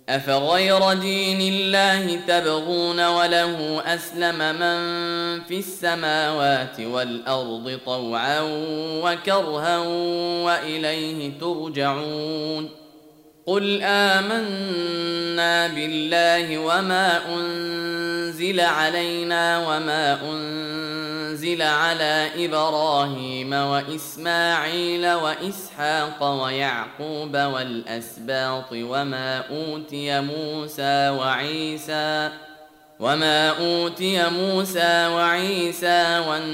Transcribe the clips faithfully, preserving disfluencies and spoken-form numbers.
أفغير دين الله تبغون وله أسلم من في السماوات والأرض طوعا وكرها وإليه ترجعون قل آمنا بالله وما أنزل علينا وما أنزل على إبراهيم وإسماعيل وإسحاق ويعقوب والأسباط وما أوتي موسى وعيسى وما أوتي موسى وعيسى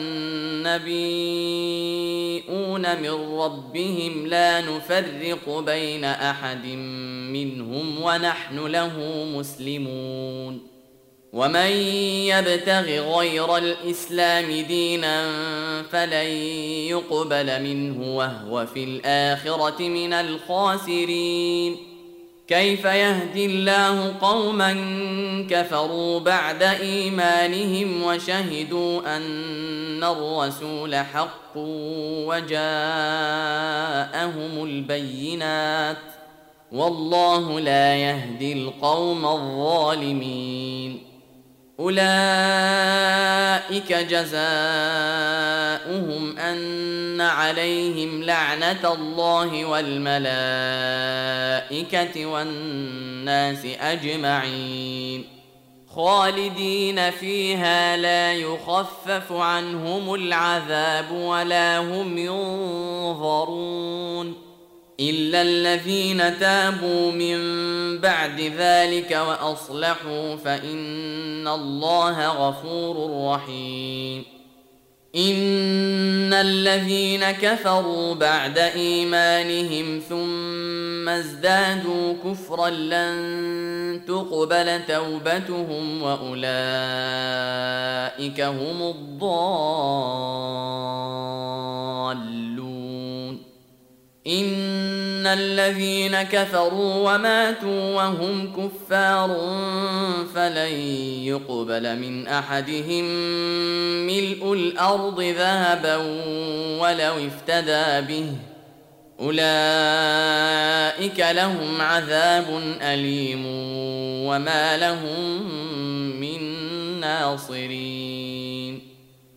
والنبيون من ربهم لا نفرق بين أحد منهم ونحن له مسلمون ومن يبتغ غير الإسلام دينا فلن يقبل منه وهو في الآخرة من الخاسرين كيف يهدي الله قوما كفروا بعد إيمانهم وشهدوا أن الرسول حق وجاءهم البينات والله لا يهدي القوم الظالمين أولئك جزاؤهم أن عليهم لعنة الله والملائكة والناس أجمعين خالدين فيها لا يخفف عنهم العذاب ولا هم ينظرون إلا الذين تابوا من بعد ذلك وأصلحوا فإن الله غفور رحيم إن الذين كفروا بعد إيمانهم ثم ازدادوا كفرا لن تقبل توبتهم وأولئك هم الضالون إن الذين كفروا وماتوا وهم كفار فلن يقبل من أحدهم ملء الأرض ذهبا ولو افتدى به أولئك لهم عذاب أليم وما لهم من ناصرين